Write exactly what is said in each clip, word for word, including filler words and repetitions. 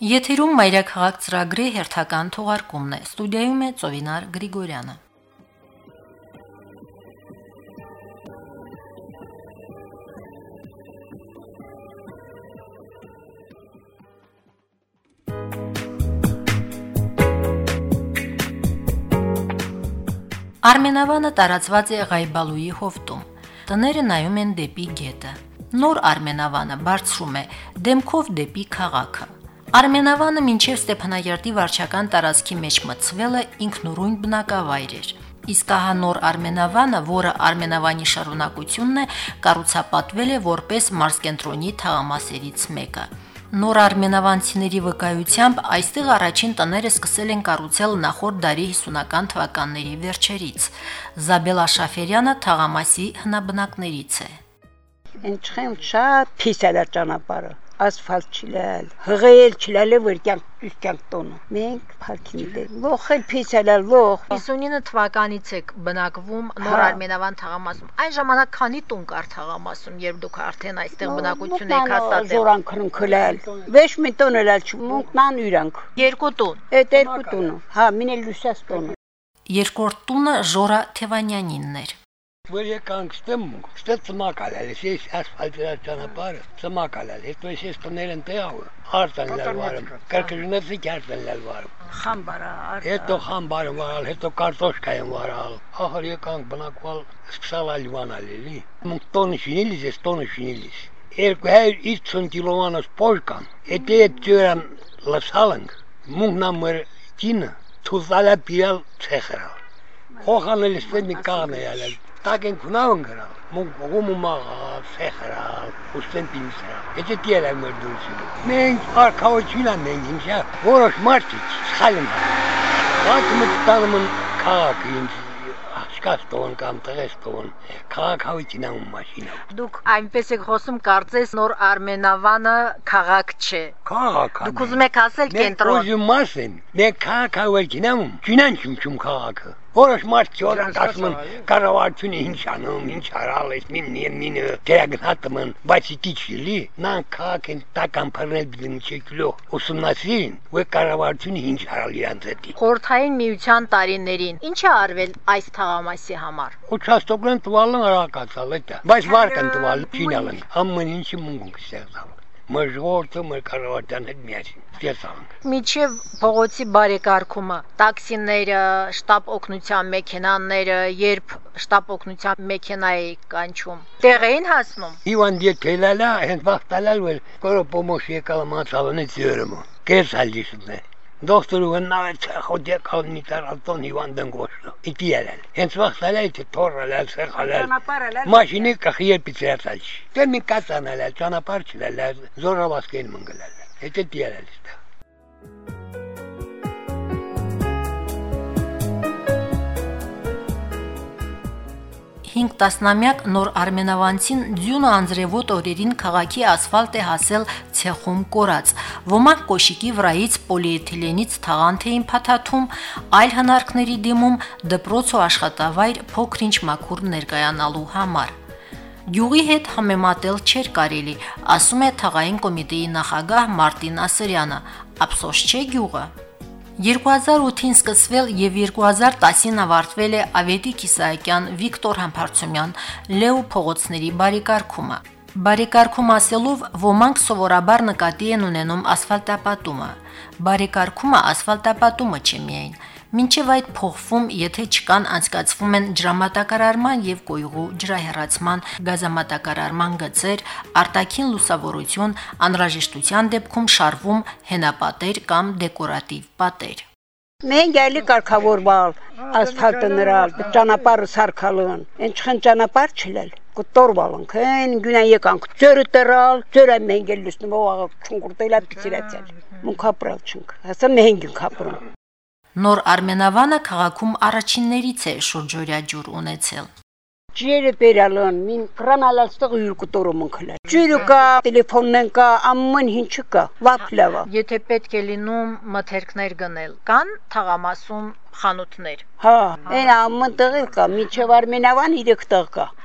Եթերում մայրաքաղաք ծրագրի հերթական թողարկումն է, ստուդիայում է Ծովինար Գրիգորյանը։ Արմենավանը տարածված է Ղայբալուի հովտում, տները նայում են դեպի գետը, նոր Արմենավանը բարձրում է դեմքով դեպի քաղաքը։ Արմենավանը մինչև Ստեփանագերտի վարչական տարածքի մեջ մտցվել է ինքնուրույն բնակավայր էր, իսկ ահա նոր Արմենավանը, որը Արմենավանի շարունակությունն է, կառուցապատվել է որպես մարզկենտրոնի թաղամասերից մեկը։ Նոր արմենավանցիների վկայությամբ այստեղ առաջին տները սկսել են կառուցել նախորդ դարի հիսունական թվականների վերջերից։ Զաբելա Շաֆերյանը թաղամասի հնաբնակներից է։ Ինչքան շատ փիս է ճանապարհը, ասֆալտ չլալ, հղել չլալ որ կյանք կյանք տոնը։ Մենք փարքին դեր, լոխել փիս է լոխ։ հիսունինը թվականից եք բնակվում նոր Արմենավան թաղամասում։ Այն ժամանակ քանի տուն կար թաղամասում, երբ դուք արդեն այստեղ բնակություն եք հաստատել։ Զորան քրնքլալ։ Վեշ մի տոն էլ չմունքնան իրանք։ Երկու տուն։ Այդ երկու տունը։ Հա, մին էլ լուսած տոնը։ Երկրորդ տունը Ժորա Թևանյանինն էր։ Որ եկանք ստեմ, ստե ծմակալ է, ես ասֆալտի ճանապարհը ծմակալ է, հետո ես տներն տեղը արտան լալվարım, կրկնեցի քարտն լալվարım։ Խամբարա, հետո խամբարը վարալ, հետո կարտոշկա եմ վարալ։ Ահա եկանք բնակվալ սկսալ ալվանալ էլի։ Մենք տոնը շինիլիս, ես տոնը շինիլիս։ երկու հարյուր ութսուն կիլովանոց պոշկան, հետո այդ ջուրան լսալենք, մունքնամր կինը թուզալա պիալ ցեխրալ։ Հոխանել ստեմի կանե ալել։ Տակեն քունավն գրալ, մոնք գոմումա ֆեխրալ, ուստեն պինսրալ։ Եթե դիելա մերդուսի։ Մենք արքաություն ենք ինքնա, որոշ մարդիկ սխալում են։ Բայց մտածում քաղաքին Կաստոն կամ տղեստոն, քաղաքավիճին անում մաշինա։ Դուք այնպես եք խոսում, կարծես նոր Արմենավանը քաղաք չէ։ Քաղաք։ Դուք ուզում եք ասել կենտրոն։ Մենք ուզում ասեմ, մենք քաղաքավիճին անում, չինանչում չում քաղաքը։ Որոշ մարդիկ ասում են կառավարությունը ինչ անում, ինչ արալ է, մին մինը դերագնահատում են, բայց դի չլի, նան քաղաքին տական փռնել դիմչեկլո, ուսումնասիրին, որ կառավարությունը ինչ արալ իրանց հետ։ Խորհրդային միության տարիներին ինչ է արվել այս թաղամասի համար։ Ուչաստոկն տվալն արակացալ է, բայց վարկն տվալ չինալն, ամեն ինչի մունք ստեղծալ։ Մժղորդը մեր կառավարության հետ միասին ստեղծանք։ Միջև փողոցի բարեկարգումը, տաքսիները, շտաբ օգնության մեքենաները, երբ շտաբ օգնության մեքենայի կանչում, տեղ էին հասնում։ Իվան դիետելալա, հենց վախտալալ որ կորո պոմոշ եկալ մացալնի ծյուրմը։ Կեսալիսն է։ Դոկտորը վնավ խոդե կալնի տարածոն Իվան դնգոշը։ Իդիալել։ Հենց վախտալա իդ թորալալ սեղալալ։ Մաշինի կխիեր պիցրացալ։ Դե մի կացանալ, ճանապարհ չլալ, զորավասկեն մնգլալ։ Հետո դիալել ստա։ Հինգ տասնամյակ նոր Արմենավանցին ձյունը անձրևոտ օրերին քաղաքի ասֆալտ է հասել ցեխում կորած։ Ոմանք կոշիկի վրայից պոլիէթիլենից թաղանթ էին փաթաթում, այլ հնարքների դիմում դպրոց ու աշխատավայր փոքրինչ մաքուր ներկայանալու համար։ Գյուղի հետ համեմատել չէր կարելի, ասում է թաղային կոմիտեի նախագահ Մարտին Ասրյանը։ Ափսոս չէ գյուղը։ երկու հազար ութին սկսվել եւ երկու հազար տասին ավարտվել է Ավետիք Իսահակյան, Վիկտոր Համբարձումյան, Լեո փողոցների բարեկարգումը։ Բարեկարգում ասելով ոմանք սովորաբար նկատի են ունենում ասֆալտապատումը։ Բարեկարգումը ասֆալտապատումը չէ միայն։ Մինչև այդ փոխվում, եթե չկան անցկացվում են ջրամատակարարման եւ կոյուղու ջրահեռացման, գազամատակարարման գծեր, արտաքին լուսավորություն, անհրաժեշտության դեպքում շարվում հենապատեր կամ դեկորատիվ պատեր։ Մենք ալի կարգավորվալ, ասֆալտը նրալ, ճանապարհը սարքալն, ինչքան ճանապարհ չլել։ Կտորվալանք, են գունա եկանք, ծյուրը տրալ, ծյուրը մենք էլ լուսնում ողա չունկուրտելա պիցիրացել։ Մունք ապրալ չունք, հասա մենք ենք ապրում։ Նոր Արմենավանը քաղաքում առաջիններից է շուրջօրյա ջուր ունեցել։ Ջերը բերալն, մին կրանալալ ստեղ յուր կտորը մնքլել։ Ջերը կա, տելեֆոնն կա, ամեն ինչը կա, վապլավա։ Եթե պետք է լինում մթերքներ գնել, կան թաղամասում խանութներ։ Հա, այն ամեն տեղ կա, միջև Արմենավան իրեք տեղ կա։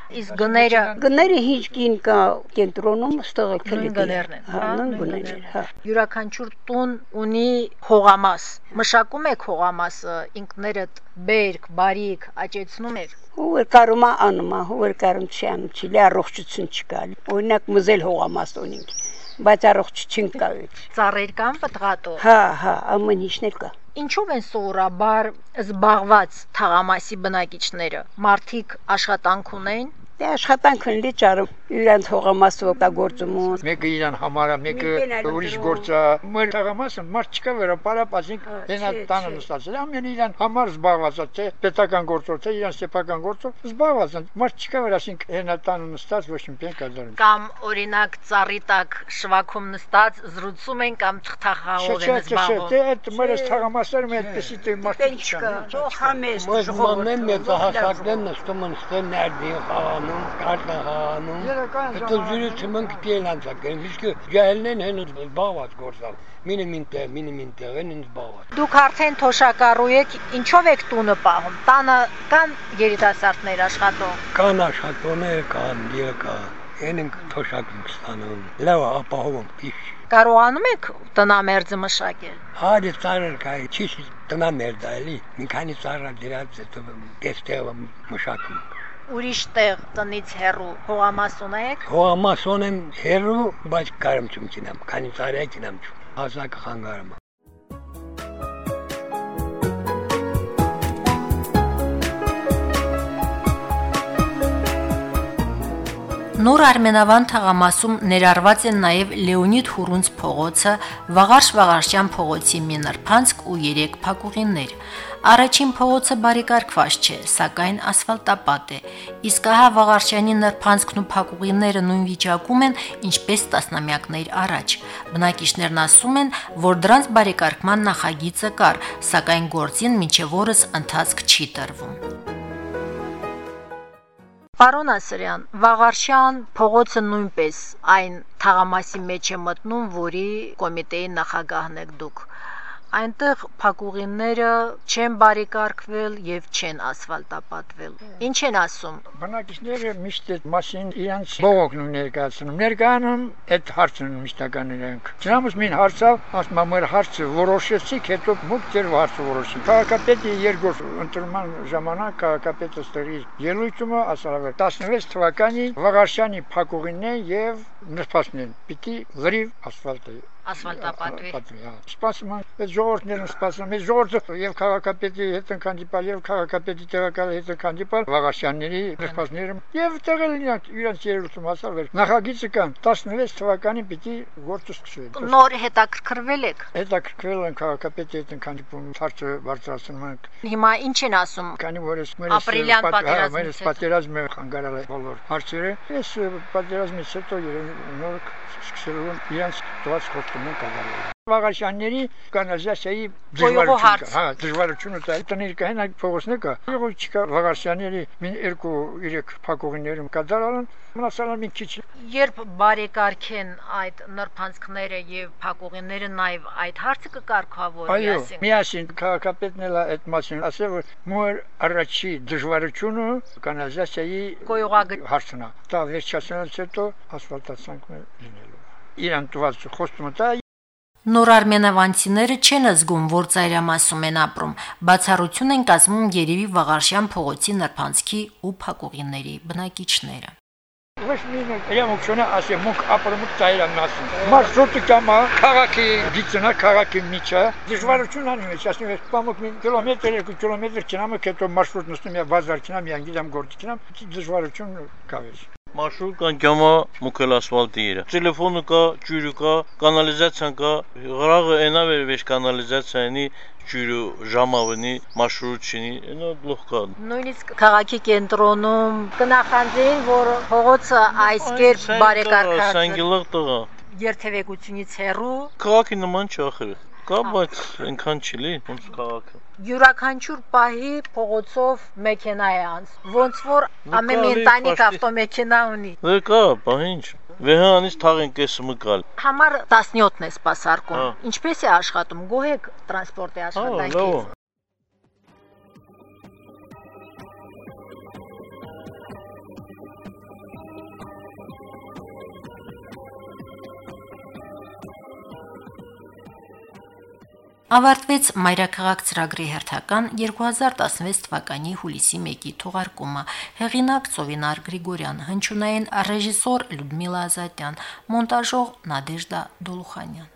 Իսկ գները Գները հիչ կին կա կենտրոնում ստեղել նույն գներն են, հա, նույն գներն, հա։ յուրաքանչյուր տուն ունի հողամաս։ Մշակում եք հողամասը ինքներդ բերք, բարիք, աճեցնում եք։ Ու կարումա անումա, ու կարում չեմ, չիլի առողջություն չկա։ Օրինակ մզել հողամաս ունենք, բայց առողջություն կա։ Ծառեր կան պտղատո։ Հա, հա, ամեն ինչներ կա։ Ինչով են սովորաբար զբաղված թաղամասի բնակիչները։ Մարդիկ աշխատանք ունեն։ Դե աշխատանք ունի ճարում, իրանց հողամասը օգտագործում։ Մեկը իրան համարա, մեկը ուրիշ գործա։ Մեր թաղամասը մարդ չկա վերապարապ, ասենք հենա տանը նստած։ Ամեն իրան համար զբաղված է, թե պետական գործով, թե իրան սեփական գործով զբաղված են։ Մարդ չկա վեր, ասենք հենա տանը նստած ոչ մի բան կատարում։ Կամ օրինակ ծառի տակ շվաքում նստած զրուցում են կամ թղթախաղով են զբաղվում։ Չէ, այդ մեր թաղամասերում այդպեսի թե մարդ չկա։ Թող համեստ ժողովուրդն մեծ հասակներն նստում են ստեն ներդին խաղանում, կարտահանում։ Հետո զրույցը մենք կելանցակեն, իսկ ջահելներն են զբաղված գործալ։ Մինը մինտեղ, մինը մինտեղ են զբաղված։ Դուք արդեն թոշակառու եք, ինչով եք տունը պահում։ Տանը կան երիտասարդներ աշխատող։ Կան աշխատողներ, կան դիակա։ Ենենք թոշակ ենք ստանում։ Լավ ապահովում պիշ։ Կարողանում եք տնամերձը մշակել։ Հարի ծառեր կա, չի տնամերձ էլի։ Մի քանի ծառա դրած է դեստեղ մշակում։ Ուրիշ տեղ տնից հեռու հողամաս ունեք։ Հողամաս ունեմ հեռու, բայց կարեմ չում չինամ, քանի ծառա չինամ չում։ Հասակը խանգարում։ Նոր Արմենավան թաղամասում ներառված են նաև Լեոնիդ Հուրունց փողոցը, Վաղարշ-Վաղարշյան փողոցի մի նրբանցք ու երեք փակուղիներ։ Առաջին փողոցը բարեկարգված չէ, սակայն ասֆալտապատ է։ Իսկ ահա Վաղարշյանի նրբանցքն ու փակուղիները նույն վիճակում են, ինչպես տասնամյակներ առաջ։ Բնակիչներն ասում են, որ դրանց բարեկարգման նախագիծը կար, սակայն գործին մինչև օրս ընթացք չի տրվում։ Պարոն Ասրյան, Վաղարշյան փողոցը նույնպես այն թաղամասի մեջ է մտնում, որի կոմիտեի նախագահն եք դուք։ Այնտեղ փակուղիները չեն բարեկարգվել եւ չեն ասֆալտապատվել։ Ինչ են ասում։ Բնակիչները միշտ այդ մասին իրանց բողոքն ու ներկայացնում։ Ներկայանում այդ հարցն միշտական իրենք։ Չնայած մին հարցավ, ասում եմ, մեր հարցը որոշեցիք, հետո մուք ձեր հարցը որոշեցիք։ Քաղաքապետի երկրորդ ընտրման ժամանակ քաղաքապետը ստերի ելույթումը ասավ տասնվեց թվականի Վաղարշյանի փակուղիներ եւ նրբացնեն։ Պիտի լրիվ ասֆալտը ասֆալտապատվի։ Սպասում են, այդ ժողովուրդներն սպասում են, ժողովուրդը եւ քաղաքապետի հետ ընկանդիպալ եւ քաղաքապետի տեղակալի հետ ընկանդիպալ Վաղարշյանների նրբացները եւ տեղել իրենց երրորդում հասավ։ Նախագիծը կան տասնվեց թվականին պիտի գործը սկսվի։ Նոր հետաքրքրվել եք։ Հետաքրքրվել են քաղաքապետի հետ ընկանդիպում, հարցը բարձրացնում են։ Հիմա ինչ են ասում։ Քանի որ ես ապրիլյան մեր պատերազմը խանգարել է բոլոր հարցերը, ես պատերազմից հետո նոր սկսելու եմ իրենց տված խոստումն կատարել։ Վաղարշյանների կանալիզացիայի դժվարությունը, հա, դժվարությունը դա տներ կան այդ փողոցները կա։ Եղող չկա Վաղարշյանների մին երկու երեք փակուղիներում կատարալն մնացալ մի քիչ։ Երբ բարեկարգեն այդ նրբանցքները եւ փակուղիները, նաեւ այդ հարցը կկարգավորվի, այո, ասենք։ միասին քաղաքապետն էլ այդ մասին ասել, որ մոր առաջի դժվարությունը կանալիզացիայի հարցն է։ Դա վերջացնելուց հետո ասֆալտացանք մեր լինելու։ Իրան տված խոստումը դա Նոր արմենավանցիները չեն զգում, որ ծայրամասում են ապրում, բացառություն են կազմում երևի Վաղարշյան փողոցի նրբանցքի ու փակուղիների բնակիչները։ Ոչ մինը եմոքսիոնը ասի մուք ապրում ծայրամասում։ Մարշրուտը կամա քաղաքի դիցնա քաղաքի միջը դժվարություն անում է, ասում եմ, պամոք մի կիլոմետր, երկու կիլոմետր չնամը հետո մարշրուտ նստում եմ բազար չնամ, յանգիդամ գործ չնամ, դժվարություն կավես։ Marşrut kan cama mukel asfalt yeri. Telefonu ka, çürü ka, kanalizasyon ka, gırağı ena ver beş kanalizasyonu çürü jamavını, marşrut çini, ena lohkan. Նույնիսկ քաղաքի կենտրոնում կնախանձեին, որ փողոցը այսքեր բարեկարգած է։ Սանգիլակ տղա։ Երթևեկությունից հեռու։ Քաղաքի նման չախր։ Կա, բայց այնքան չլի, ոնց քաղաքը։ Յուրաքանչյուր պահի փողոցով մեքենա է անց։ Ոնց որ ամեն մի ընտանիք ավտոմեքենա ունի։ Դե կա, բա ինչ։ Վեհանից թաղեն կեսը մկալ։ Համար տասնյոթն է սպասարկում։ Ինչպես է աշխատում, գոհ եք տրանսպորտի աշխատանքից։ Ավարտվեց Մայրաքաղաք ծրագրի հերթական երկու հազար տասնվեց թվականի հուլիսի մեկի թողարկումը։ Հեղինակ Ծովինար Գրիգորյան, հնչյունային ռեժիսոր Լյուդմիլա Ազատյան, մոնտաժող Նադեժդա Դոլուխանյան։